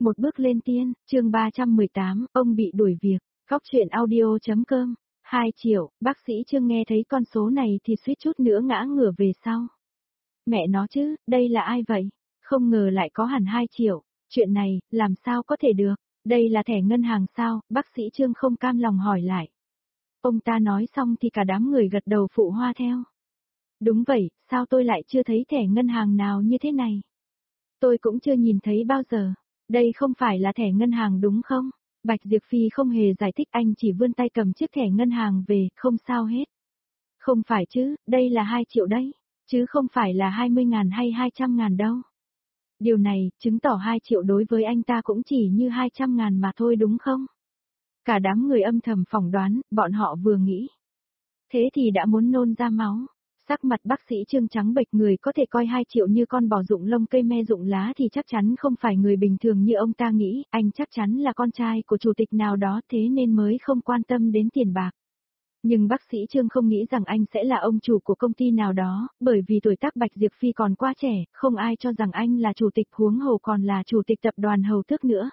Một bước lên tiên, chương 318, ông bị đuổi việc, Cóc truyện audio.com, 2 triệu, bác sĩ Trương nghe thấy con số này thì suýt chút nữa ngã ngửa về sau. Mẹ nó chứ, đây là ai vậy? Không ngờ lại có hẳn 2 triệu, chuyện này, làm sao có thể được? Đây là thẻ ngân hàng sao? Bác sĩ Trương không cam lòng hỏi lại. Ông ta nói xong thì cả đám người gật đầu phụ hoa theo. Đúng vậy, sao tôi lại chưa thấy thẻ ngân hàng nào như thế này? Tôi cũng chưa nhìn thấy bao giờ. Đây không phải là thẻ ngân hàng đúng không? Bạch Diệp Phi không hề giải thích, anh chỉ vươn tay cầm chiếc thẻ ngân hàng về, không sao hết. Không phải chứ, đây là 2 triệu đấy, chứ không phải là 20.000 hay 200.000 đâu. Điều này, chứng tỏ 2 triệu đối với anh ta cũng chỉ như 200.000 mà thôi đúng không? Cả đám người âm thầm phỏng đoán, bọn họ vừa nghĩ. Thế thì đã muốn nôn ra máu. Sắc mặt bác sĩ Trương trắng bệch, người có thể coi 2 triệu như con bò rụng lông cây me rụng lá thì chắc chắn không phải người bình thường như ông ta nghĩ, anh chắc chắn là con trai của chủ tịch nào đó thế nên mới không quan tâm đến tiền bạc. Nhưng bác sĩ Trương không nghĩ rằng anh sẽ là ông chủ của công ty nào đó, bởi vì tuổi tác Bạch Diệp Phi còn quá trẻ, không ai cho rằng anh là chủ tịch, huống hồ còn là chủ tịch tập đoàn Hầu Tước nữa.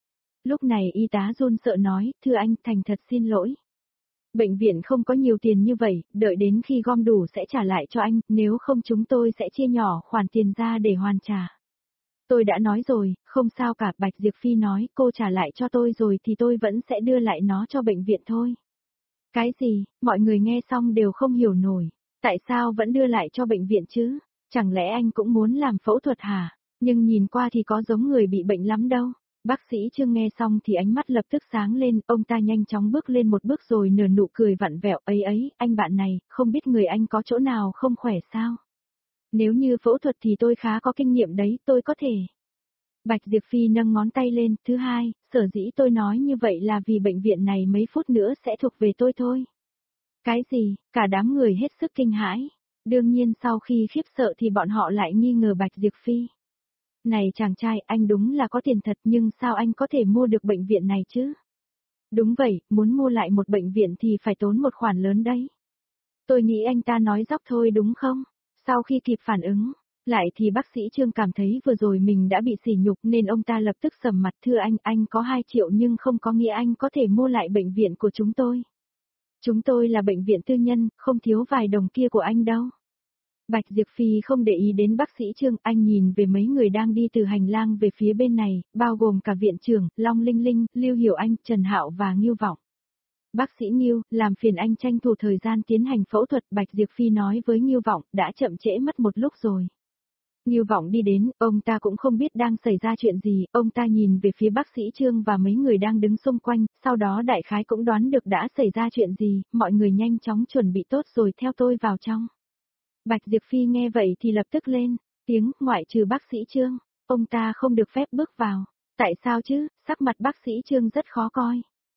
Lúc này y tá run sợ nói, thưa anh, thành thật xin lỗi. Bệnh viện không có nhiều tiền như vậy, đợi đến khi gom đủ sẽ trả lại cho anh, nếu không chúng tôi sẽ chia nhỏ khoản tiền ra để hoàn trả. Tôi đã nói rồi, không sao cả, Bạch Diệp Phi nói, cô trả lại cho tôi rồi thì tôi vẫn sẽ đưa lại nó cho bệnh viện thôi. Cái gì, mọi người nghe xong đều không hiểu nổi, tại sao vẫn đưa lại cho bệnh viện chứ, chẳng lẽ anh cũng muốn làm phẫu thuật hả, nhưng nhìn qua thì có giống người bị bệnh lắm đâu. Bác sĩ Trương nghe xong thì ánh mắt lập tức sáng lên, ông ta nhanh chóng bước lên một bước rồi nở nụ cười vặn vẹo, ấy, anh bạn này, không biết người anh có chỗ nào không khỏe sao? Nếu như phẫu thuật thì tôi khá có kinh nghiệm đấy, tôi có thể. Bạch Diệp Phi nâng ngón tay lên, thứ hai, sở dĩ tôi nói như vậy là vì bệnh viện này mấy phút nữa sẽ thuộc về tôi thôi. Cái gì, cả đám người hết sức kinh hãi. Đương nhiên sau khi khiếp sợ thì bọn họ lại nghi ngờ Bạch Diệp Phi. Này chàng trai, anh đúng là có tiền thật nhưng sao anh có thể mua được bệnh viện này chứ? Đúng vậy, muốn mua lại một bệnh viện thì phải tốn một khoản lớn đấy. Tôi nghĩ anh ta nói dóc thôi đúng không? Sau khi kịp phản ứng, lại thì bác sĩ Trương cảm thấy vừa rồi mình đã bị sỉ nhục nên ông ta lập tức sầm mặt, thưa anh có 2 triệu nhưng không có nghĩa anh có thể mua lại bệnh viện của chúng tôi. Chúng tôi là bệnh viện tư nhân, không thiếu vài đồng kia của anh đâu. Bạch Diệp Phi không để ý đến bác sĩ Trương, anh nhìn về mấy người đang đi từ hành lang về phía bên này, bao gồm cả viện trưởng, Long Linh Linh, Lưu Hiểu Anh, Trần Hạo và Ngưu Vọng. Bác sĩ Ngưu, làm phiền anh tranh thủ thời gian tiến hành phẫu thuật, Bạch Diệp Phi nói với Ngưu Vọng, đã chậm trễ mất một lúc rồi. Ngưu Vọng đi đến, ông ta cũng không biết đang xảy ra chuyện gì, ông ta nhìn về phía bác sĩ Trương và mấy người đang đứng xung quanh, sau đó đại khái cũng đoán được đã xảy ra chuyện gì, mọi người nhanh chóng chuẩn bị tốt rồi theo tôi vào trong. Bạch Diệp Phi nghe vậy thì lập tức lên, tiếng, ngoại trừ bác sĩ Trương, ông ta không được phép bước vào. Tại sao chứ, sắc mặt bác sĩ Trương rất khó coi.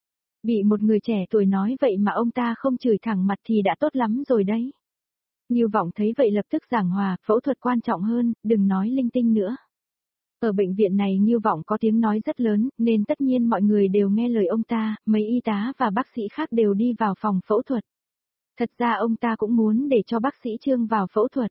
Bị một người trẻ tuổi nói vậy mà ông ta không chửi thẳng mặt thì đã tốt lắm rồi đấy. Ngưu Vọng thấy vậy lập tức giảng hòa, phẫu thuật quan trọng hơn, đừng nói linh tinh nữa. Ở bệnh viện này Ngưu Vọng có tiếng nói rất lớn, nên tất nhiên mọi người đều nghe lời ông ta, mấy y tá và bác sĩ khác đều đi vào phòng phẫu thuật. Thật ra ông ta cũng muốn để cho bác sĩ Trương vào phẫu thuật.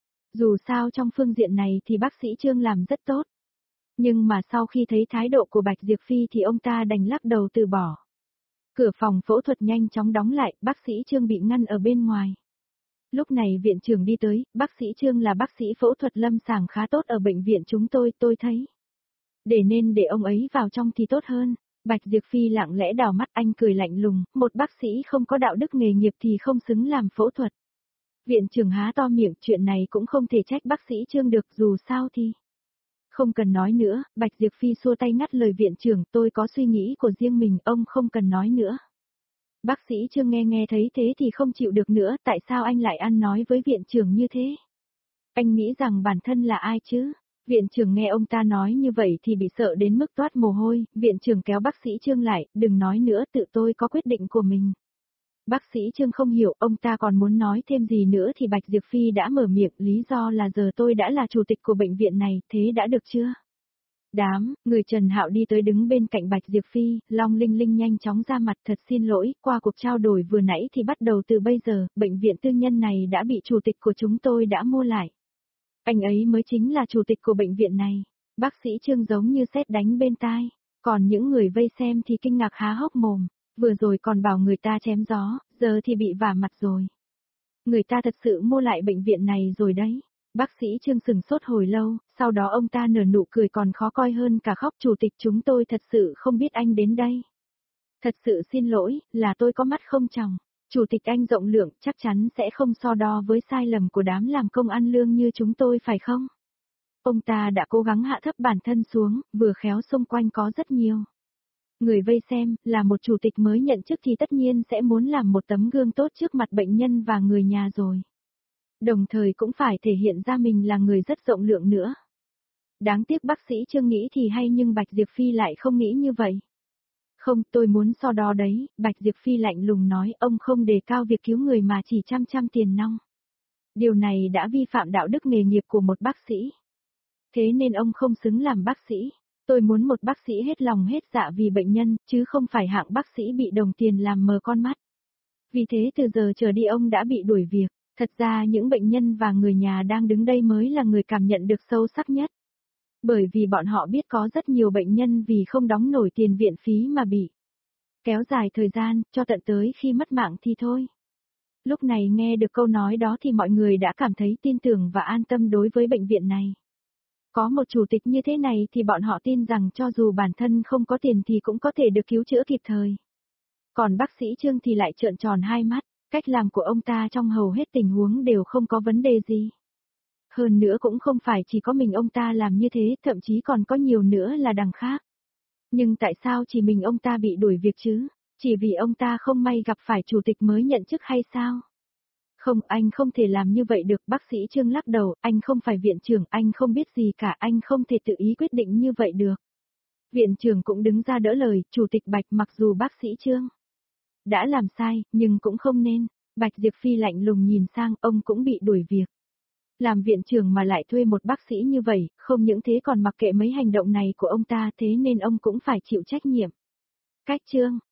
Dù sao trong phương diện này thì bác sĩ Trương làm rất tốt. Nhưng mà sau khi thấy thái độ của Bạch Diệp Phi thì ông ta đành lắc đầu từ bỏ. Cửa phòng phẫu thuật nhanh chóng đóng lại, bác sĩ Trương bị ngăn ở bên ngoài. Lúc này viện trưởng đi tới, bác sĩ Trương là bác sĩ phẫu thuật lâm sàng khá tốt ở bệnh viện chúng tôi thấy. Nên để ông ấy vào trong thì tốt hơn. Bạch Diệp Phi lặng lẽ đảo mắt, anh cười lạnh lùng, một bác sĩ không có đạo đức nghề nghiệp thì không xứng làm phẫu thuật. Viện trưởng há to miệng, chuyện này cũng không thể trách bác sĩ Trương được, dù sao thì. Không cần nói nữa, Bạch Diệp Phi xua tay ngắt lời viện trưởng, tôi có suy nghĩ của riêng mình, ông không cần nói nữa. Bác sĩ Trương nghe thấy thế thì không chịu được nữa, tại sao anh lại ăn nói với viện trưởng như thế? Anh nghĩ rằng bản thân là ai chứ? Viện trưởng nghe ông ta nói như vậy thì bị sợ đến mức toát mồ hôi, viện trưởng kéo bác sĩ Trương lại, đừng nói nữa, tự tôi có quyết định của mình. Bác sĩ Trương không hiểu, ông ta còn muốn nói thêm gì nữa thì Bạch Diệp Phi đã mở miệng, lý do là giờ tôi đã là chủ tịch của bệnh viện này, thế đã được chưa? Người Trần Hạo đi tới đứng bên cạnh Bạch Diệp Phi, Long Linh Linh nhanh chóng ra mặt, thật xin lỗi, qua cuộc trao đổi vừa nãy thì bắt đầu từ bây giờ, bệnh viện tư nhân này đã bị chủ tịch của chúng tôi đã mua lại. Anh ấy mới chính là chủ tịch của bệnh viện này. Bác sĩ Trương giống như sét đánh bên tai, còn những người vây xem thì kinh ngạc há hốc mồm, vừa rồi còn bảo người ta chém gió, giờ thì bị vả mặt rồi. Người ta thật sự mua lại bệnh viện này rồi đấy. Bác sĩ Trương sừng sốt hồi lâu, sau đó ông ta nở nụ cười còn khó coi hơn cả khóc. Chủ tịch, chúng tôi thật sự không biết anh đến đây. Thật sự xin lỗi, là tôi có mắt không tròng. Chủ tịch anh rộng lượng chắc chắn sẽ không so đo với sai lầm của đám làm công ăn lương như chúng tôi phải không? Ông ta đã cố gắng hạ thấp bản thân xuống, vừa khéo xung quanh có rất nhiều người vây xem, là một chủ tịch mới nhận chức thì tất nhiên sẽ muốn làm một tấm gương tốt trước mặt bệnh nhân và người nhà rồi. Đồng thời cũng phải thể hiện ra mình là người rất rộng lượng nữa. Đáng tiếc bác sĩ Trương nghĩ thì hay nhưng Bạch Diệp Phi lại không nghĩ như vậy. Không, tôi muốn so đo đấy, Bạch Diệp Phi lạnh lùng nói, ông không đề cao việc cứu người mà chỉ chăm tiền nong. Điều này đã vi phạm đạo đức nghề nghiệp của một bác sĩ. Thế nên ông không xứng làm bác sĩ. Tôi muốn một bác sĩ hết lòng hết dạ vì bệnh nhân, chứ không phải hạng bác sĩ bị đồng tiền làm mờ con mắt. Vì thế từ giờ trở đi ông đã bị đuổi việc. Thật ra những bệnh nhân và người nhà đang đứng đây mới là người cảm nhận được sâu sắc nhất. Bởi vì bọn họ biết có rất nhiều bệnh nhân vì không đóng nổi tiền viện phí mà bị kéo dài thời gian, cho tận tới khi mất mạng thì thôi. Lúc này nghe được câu nói đó thì mọi người đã cảm thấy tin tưởng và an tâm đối với bệnh viện này. Có một chủ tịch như thế này thì bọn họ tin rằng cho dù bản thân không có tiền thì cũng có thể được cứu chữa kịp thời. Còn bác sĩ Trương thì lại trợn tròn hai mắt, cách làm của ông ta trong hầu hết tình huống đều không có vấn đề gì. Hơn nữa cũng không phải chỉ có mình ông ta làm như thế, thậm chí còn có nhiều nữa là đằng khác. Nhưng tại sao chỉ mình ông ta bị đuổi việc chứ? Chỉ vì ông ta không may gặp phải chủ tịch mới nhận chức hay sao? Không, anh không thể làm như vậy được, bác sĩ Trương lắc đầu, anh không phải viện trưởng, anh không biết gì cả, anh không thể tự ý quyết định như vậy được. Viện trưởng cũng đứng ra đỡ lời, chủ tịch Bạch mặc dù bác sĩ Trương đã làm sai, nhưng cũng không nên. Bạch Diệp Phi lạnh lùng nhìn sang, ông cũng bị đuổi việc. Làm viện trưởng mà lại thuê một bác sĩ như vậy, không những thế còn mặc kệ mấy hành động này của ông ta, thế nên ông cũng phải chịu trách nhiệm. Cách Trương,